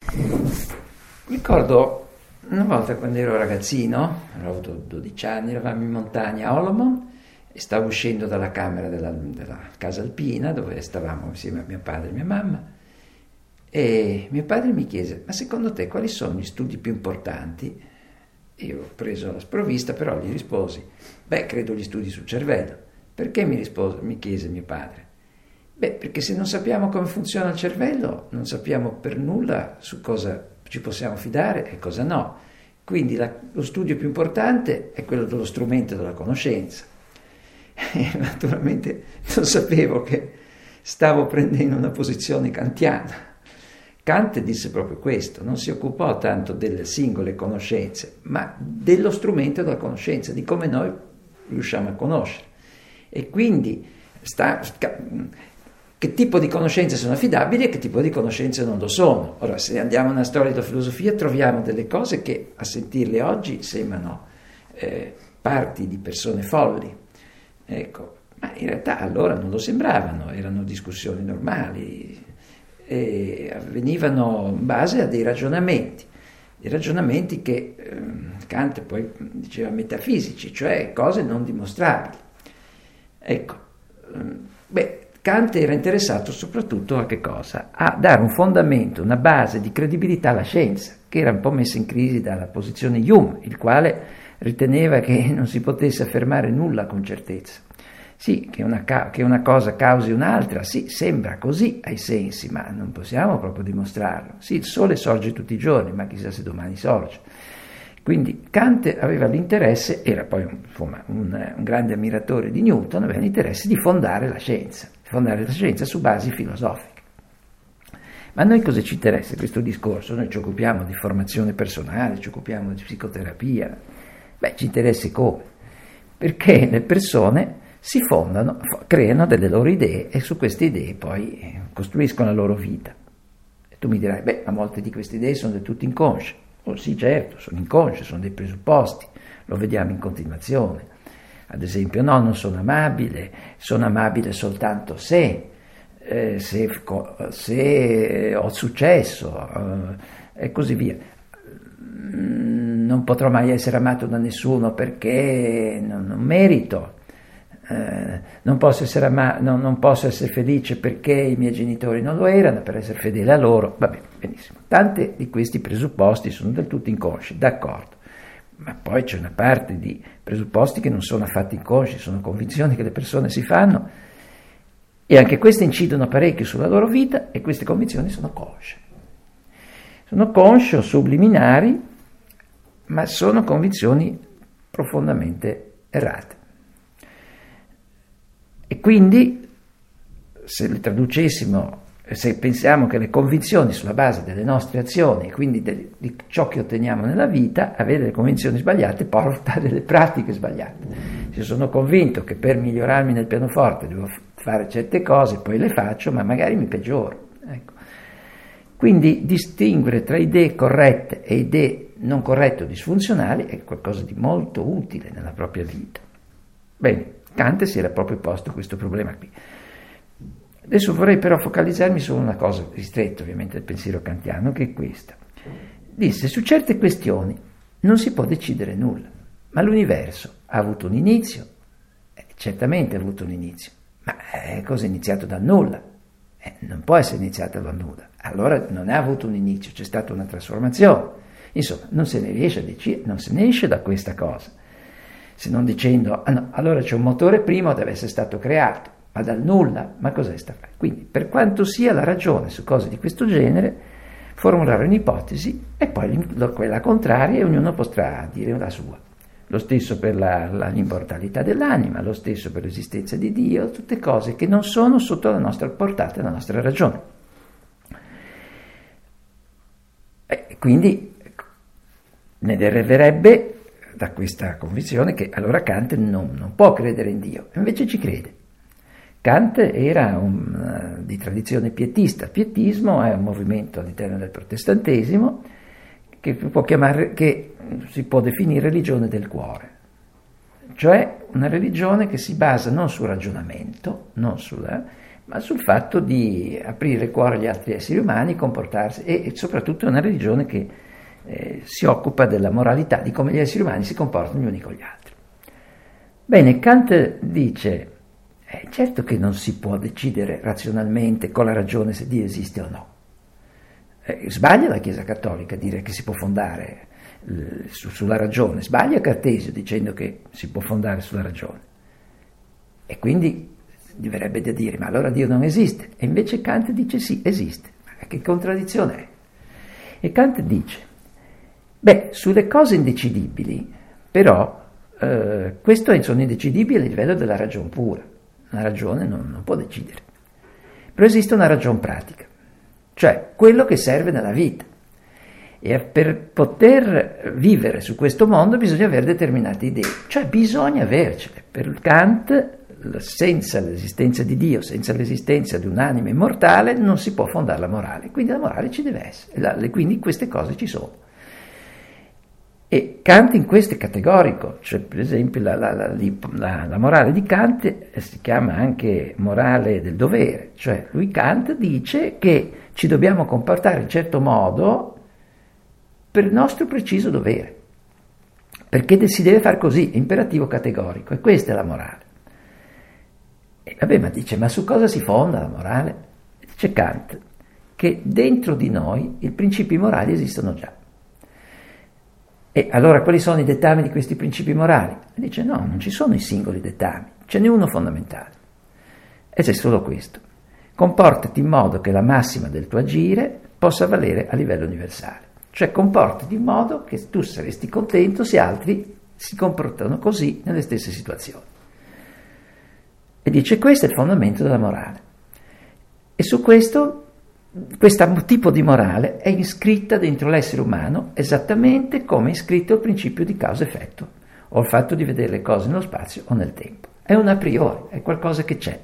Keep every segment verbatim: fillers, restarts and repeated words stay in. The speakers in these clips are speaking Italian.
Ricordo una volta quando ero ragazzino, avevo avuto dodici anni, eravamo in montagna a Olomouc e stavo uscendo dalla camera della, della casa alpina dove stavamo insieme a mio padre e mia mamma, e mio padre mi chiese: ma secondo te quali sono gli studi più importanti? Io ho preso la sprovvista, però gli risposi: beh, credo gli studi sul cervello. Perché mi, rispose, mi chiese mio padre? Beh, perché se non sappiamo come funziona il cervello, non sappiamo per nulla su cosa ci possiamo fidare e cosa no. Quindi la, lo studio più importante è quello dello strumento della conoscenza. E naturalmente non sapevo che stavo prendendo una posizione kantiana. Kant disse proprio questo, non si occupò tanto delle singole conoscenze, ma dello strumento della conoscenza, di come noi riusciamo a conoscere. E quindi sta, che tipo di conoscenze sono affidabili e che tipo di conoscenze non lo sono. Ora, se andiamo nella storia della filosofia, troviamo delle cose che a sentirle oggi sembrano eh, parti di persone folli, ecco, ma in realtà allora non lo sembravano, erano discussioni normali e avvenivano in base a dei ragionamenti, dei ragionamenti che eh, Kant poi diceva metafisici, cioè cose non dimostrabili. Ecco, beh, Kant era interessato soprattutto a che cosa? A dare un fondamento, una base di credibilità alla scienza, che era un po' messa in crisi dalla posizione Hume, il quale riteneva che non si potesse affermare nulla con certezza. Sì, che una, che una cosa causi un'altra, sì, sembra così ai sensi, ma non possiamo proprio dimostrarlo. Sì, il sole sorge tutti i giorni, ma chissà se domani sorge. Quindi Kant aveva l'interesse, era poi insomma, un, un grande ammiratore di Newton, aveva l'interesse di fondare la scienza, fondare la scienza su basi filosofiche. Ma a noi cosa ci interessa questo discorso? Noi ci occupiamo di formazione personale, ci occupiamo di psicoterapia. Beh, ci interessa come? Perché le persone si fondano, creano delle loro idee e su queste idee poi costruiscono la loro vita. E tu mi dirai, beh, ma molte di queste idee sono del tutto inconsce. Oh, sì, certo, sono inconsce, sono dei presupposti, lo vediamo in continuazione. Ad esempio, no, non sono amabile, sono amabile soltanto se, eh, se, se ho successo eh, e così via. Non potrò mai essere amato da nessuno perché non, non merito. Eh, non, posso essere ama- no, non posso essere felice perché i miei genitori non lo erano, per essere fedele a loro. Va bene, benissimo. Tanti di questi presupposti sono del tutto inconsci, d'accordo, ma poi c'è una parte di presupposti che non sono affatto inconsci, sono convinzioni che le persone si fanno e anche queste incidono parecchio sulla loro vita e queste convinzioni sono consce. Sono consce o subliminari, ma sono convinzioni profondamente errate. E quindi, se le traducessimo, se pensiamo che le convinzioni sulla base delle nostre azioni, e quindi de, di ciò che otteniamo nella vita, avere delle convinzioni sbagliate porta a delle pratiche sbagliate. Se sono convinto che per migliorarmi nel pianoforte devo fare certe cose, poi le faccio, ma magari mi peggioro. Ecco. Quindi distinguere tra idee corrette e idee non corrette o disfunzionali è qualcosa di molto utile nella propria vita. Bene. Kant si era proprio posto questo problema qui. Adesso vorrei però focalizzarmi su una cosa ristretta ovviamente del pensiero kantiano, che è questa. Disse: su certe questioni non si può decidere nulla, ma l'universo ha avuto un inizio, eh, certamente ha avuto un inizio, ma è cosa iniziato dal nulla, eh, non può essere iniziato dal nulla, allora non ha avuto un inizio, c'è stata una trasformazione, insomma non se ne riesce a decidere, non se ne esce da questa cosa. Se non dicendo, ah no, allora c'è un motore prima, deve essere stato creato, ma dal nulla, ma cos'è sta fare? Quindi, per quanto sia la ragione su cose di questo genere, formulare un'ipotesi e poi quella contraria e ognuno potrà dire la sua. Lo stesso per la, la, l'immortalità dell'anima, lo stesso per l'esistenza di Dio, tutte cose che non sono sotto la nostra portata e la nostra ragione. E quindi ne deriverebbe da questa convinzione che allora Kant non, non può credere in Dio, invece ci crede. Kant era un, uh, di tradizione pietista. Il pietismo è un movimento all'interno del protestantesimo che, può chiamare, che si può definire religione del cuore, cioè una religione che si basa non sul ragionamento, non sulla, ma sul fatto di aprire il cuore agli altri esseri umani, comportarsi, e, e soprattutto è una religione che eh, si occupa della moralità, di come gli esseri umani si comportano gli uni con gli altri. Bene, Kant dice, eh, certo che non si può decidere razionalmente con la ragione se Dio esiste o no. Eh, sbaglia la Chiesa Cattolica a dire che si può fondare eh, su, sulla ragione, sbaglia Cartesio dicendo che si può fondare sulla ragione. E quindi verrebbe da dire, ma allora Dio non esiste. E invece Kant dice sì, esiste. Ma che contraddizione è? E Kant dice, beh, sulle cose indecidibili, però, eh, questo sono indecidibili a livello della ragione pura. La ragione non, non può decidere. Però esiste una ragione pratica, cioè quello che serve nella vita. E per poter vivere su questo mondo bisogna avere determinate idee, cioè bisogna avercele. Per Kant, senza l'esistenza di Dio, senza l'esistenza di un'anima immortale, non si può fondare la morale. Quindi la morale ci deve essere, quindi queste cose ci sono. E Kant in questo è categorico, cioè per esempio la, la, la, la, la morale di Kant si chiama anche morale del dovere, cioè lui Kant dice che ci dobbiamo comportare in certo modo per il nostro preciso dovere, perché si deve fare così, è imperativo categorico, e questa è la morale. E vabbè, ma dice, ma su cosa si fonda la morale? Dice Kant che dentro di noi i principi morali esistono già. E allora quali sono i dettami di questi principi morali? E dice no, non ci sono i singoli dettami, ce n'è uno fondamentale. E c'è solo questo. Comportati in modo che la massima del tuo agire possa valere a livello universale. Cioè comportati in modo che tu saresti contento se altri si comportano così nelle stesse situazioni. E dice questo è il fondamento della morale. E su questo, questo tipo di morale è iscritta dentro l'essere umano esattamente come è iscritto il principio di causa-effetto, o il fatto di vedere le cose nello spazio o nel tempo. È un a priori, è qualcosa che c'è.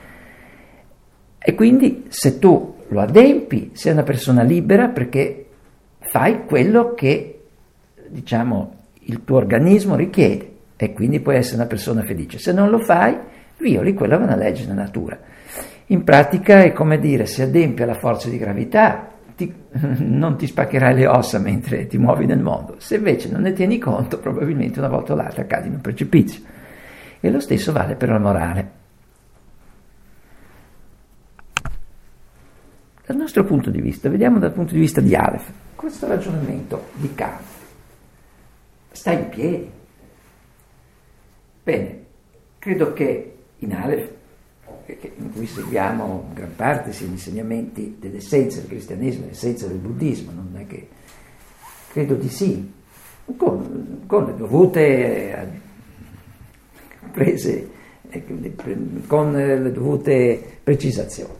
E quindi se tu lo adempi, sei una persona libera perché fai quello che, diciamo, il tuo organismo richiede, e quindi puoi essere una persona felice. Se non lo fai, violi quella che è una legge della natura. In pratica è come dire, se adempi alla forza di gravità ti, non ti spaccherai le ossa mentre ti muovi nel mondo. Se invece non ne tieni conto, probabilmente una volta o l'altra cadi in un precipizio. E lo stesso vale per la morale. Dal nostro punto di vista, vediamo dal punto di vista di Aleph, questo ragionamento di Kant sta in piedi. Bene, credo che in Aleph, in cui seguiamo gran parte sia gli insegnamenti dell'essenza del cristianesimo, dell'essenza del buddismo, non è che credo di sì, con, con le dovute prese, con le dovute precisazioni.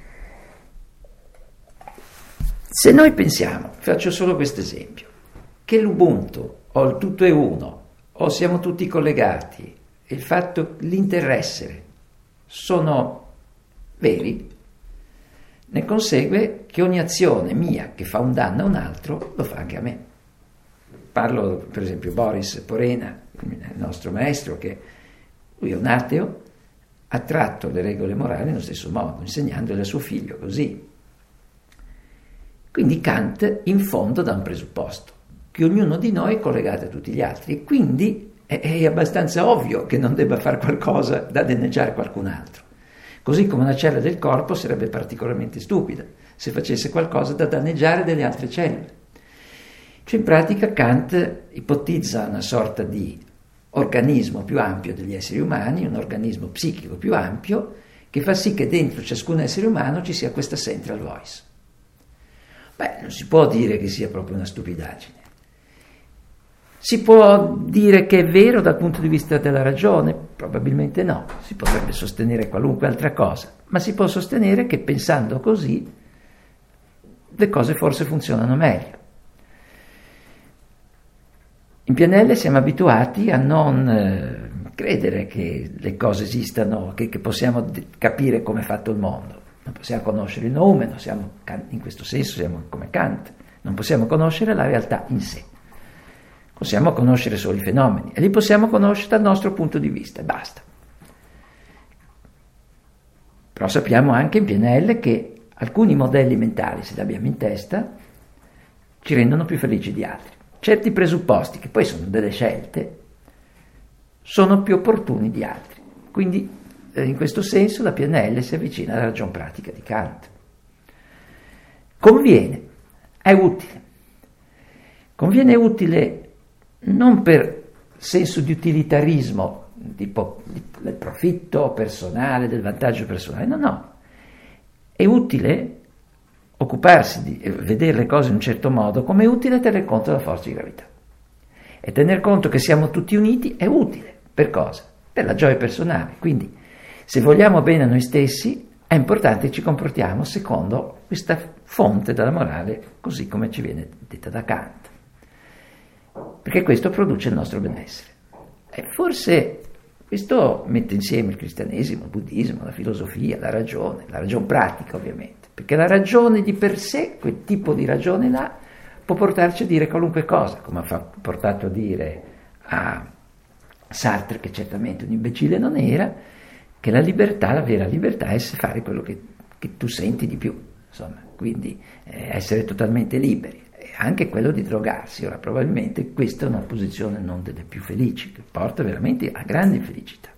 Se noi pensiamo, faccio solo questo esempio, che l'Ubuntu o il tutto è uno, o siamo tutti collegati, il fatto, l'interessere sono veri, ne consegue che ogni azione mia che fa un danno a un altro lo fa anche a me. Parlo per esempio Boris Porena, il nostro maestro, che lui è un ateo, ha tratto le regole morali nello stesso modo, insegnandole a suo figlio così. Quindi Kant in fondo dà un presupposto, che ognuno di noi è collegato a tutti gli altri, e quindi è, è abbastanza ovvio che non debba fare qualcosa da danneggiare qualcun altro. Così come una cellula del corpo sarebbe particolarmente stupida se facesse qualcosa da danneggiare delle altre cellule. Cioè in pratica Kant ipotizza una sorta di organismo più ampio degli esseri umani, un organismo psichico più ampio, che fa sì che dentro ciascun essere umano ci sia questa central voice. Beh, non si può dire che sia proprio una stupidaggine. Si può dire che è vero dal punto di vista della ragione? Probabilmente no. Si potrebbe sostenere qualunque altra cosa, ma si può sostenere che pensando così le cose forse funzionano meglio. In P N L siamo abituati a non eh, credere che le cose esistano, che, che possiamo d- capire come è fatto il mondo. Non possiamo conoscere il noumeno, siamo, in questo senso siamo come Kant, non possiamo conoscere la realtà in sé. Possiamo conoscere solo i fenomeni e li possiamo conoscere dal nostro punto di vista, e basta. Però sappiamo anche in P N L che alcuni modelli mentali, se li abbiamo in testa, ci rendono più felici di altri. Certi presupposti, che poi sono delle scelte, sono più opportuni di altri. Quindi, eh, in questo senso, la P N L si avvicina alla ragion pratica di Kant. Conviene, è utile. Conviene utile non per senso di utilitarismo, tipo del profitto personale, del vantaggio personale, no, no. È utile occuparsi di vedere le cose in un certo modo, come è utile tener conto della forza di gravità. E tener conto che siamo tutti uniti è utile. Per cosa? Per la gioia personale. Quindi, se vogliamo bene a noi stessi, è importante che ci comportiamo secondo questa fonte della morale, così come ci viene detta da Kant. Perché questo produce il nostro benessere. E forse questo mette insieme il cristianesimo, il buddismo, la filosofia, la ragione, la ragione pratica ovviamente, perché la ragione di per sé, quel tipo di ragione là, può portarci a dire qualunque cosa, come ha portato a dire a Sartre, che certamente un imbecille non era, che la libertà, la vera libertà è fare quello che, che tu senti di più, insomma, quindi eh, essere totalmente liberi. Anche quello di drogarsi. Ora, probabilmente questa è una posizione non delle più felici, che porta veramente a grande felicità.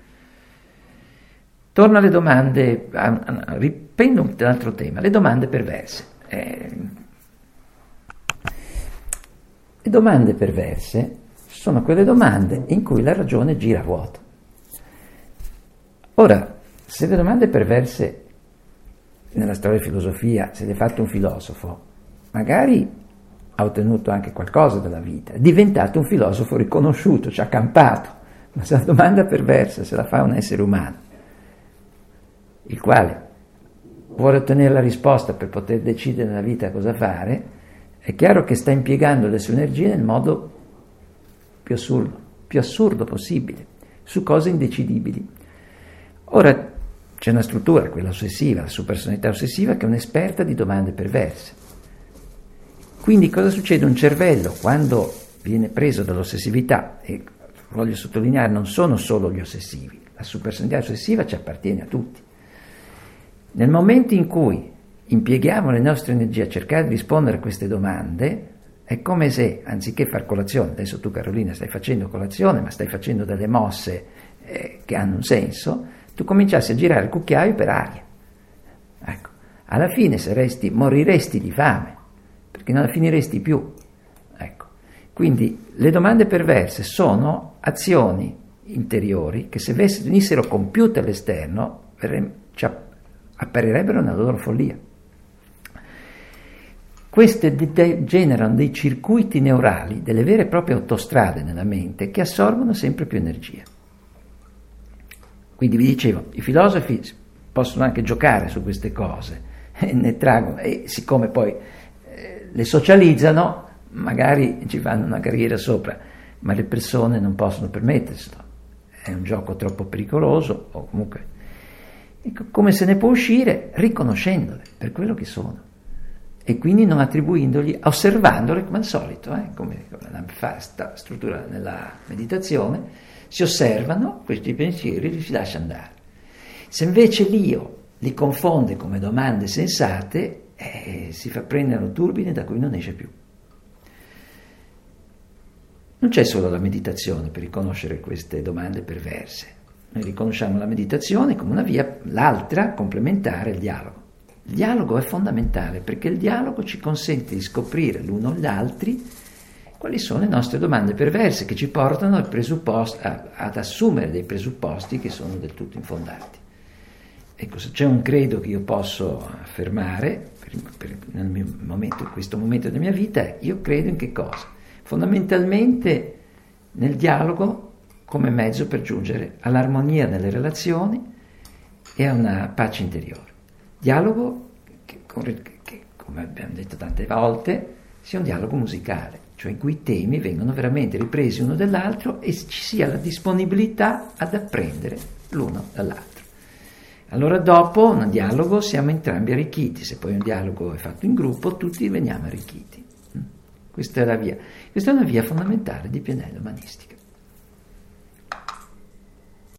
Torno alle domande, a, a, riprendo un altro tema, le domande perverse. Eh, le domande perverse sono quelle domande in cui la ragione gira a vuoto. Ora, se le domande perverse nella storia di filosofia se le ha fatte un filosofo, magari ha ottenuto anche qualcosa dalla vita, è diventato un filosofo riconosciuto, ci ha campato, ma se la domanda perversa se la fa un essere umano, il quale vuole ottenere la risposta per poter decidere nella vita cosa fare, è chiaro che sta impiegando le sue energie nel modo più assurdo, più assurdo possibile, su cose indecidibili. Ora c'è una struttura, quella ossessiva, la sua personalità ossessiva, che è un'esperta di domande perverse. Quindi cosa succede? Un cervello, quando viene preso dall'ossessività, e voglio sottolineare, non sono solo gli ossessivi, la sua personalità ossessiva ci appartiene a tutti. Nel momento in cui impieghiamo le nostre energie a cercare di rispondere a queste domande, è come se, anziché far colazione, adesso tu Carolina stai facendo colazione, ma stai facendo delle mosse eh, che hanno un senso, tu cominciassi a girare il cucchiaio per aria. Ecco, alla fine saresti, moriresti di fame, perché non la finiresti più. Ecco. Quindi le domande perverse sono azioni interiori che se venissero compiute all'esterno ci apparirebbero nella loro follia. Queste de- de- generano dei circuiti neurali, delle vere e proprie autostrade nella mente che assorbono sempre più energia. Quindi vi dicevo, i filosofi possono anche giocare su queste cose e ne traggono, e siccome poi eh, le socializzano, magari ci fanno una carriera sopra, ma le persone non possono permetterselo. È un gioco troppo pericoloso, o comunque ecco, come se ne può uscire riconoscendole per quello che sono e quindi non attribuendogli, osservandole come al solito, eh, come, come fa sta struttura nella meditazione, si osservano questi pensieri e li si lascia andare. Se invece l'io li confonde come domande sensate, eh, si fa prendere un turbine da cui non esce più. Non c'è solo la meditazione per riconoscere queste domande perverse. Noi riconosciamo la meditazione come una via, l'altra complementare al dialogo. Il dialogo è fondamentale perché il dialogo ci consente di scoprire l'uno gli altri quali sono le nostre domande perverse che ci portano al presupposto, a, ad assumere dei presupposti che sono del tutto infondati. Ecco, se c'è un credo che io posso affermare per, per, nel mio momento, in questo momento della mia vita, è io credo in che cosa? Fondamentalmente nel dialogo come mezzo per giungere all'armonia nelle relazioni e a una pace interiore. Dialogo che, che, come abbiamo detto tante volte, sia un dialogo musicale, cioè in cui i temi vengono veramente ripresi uno dall'altro e ci sia la disponibilità ad apprendere l'uno dall'altro. Allora dopo un dialogo siamo entrambi arricchiti, se poi un dialogo è fatto in gruppo tutti veniamo arricchiti. Questa è la via, questa è una via fondamentale di P N L umanistica.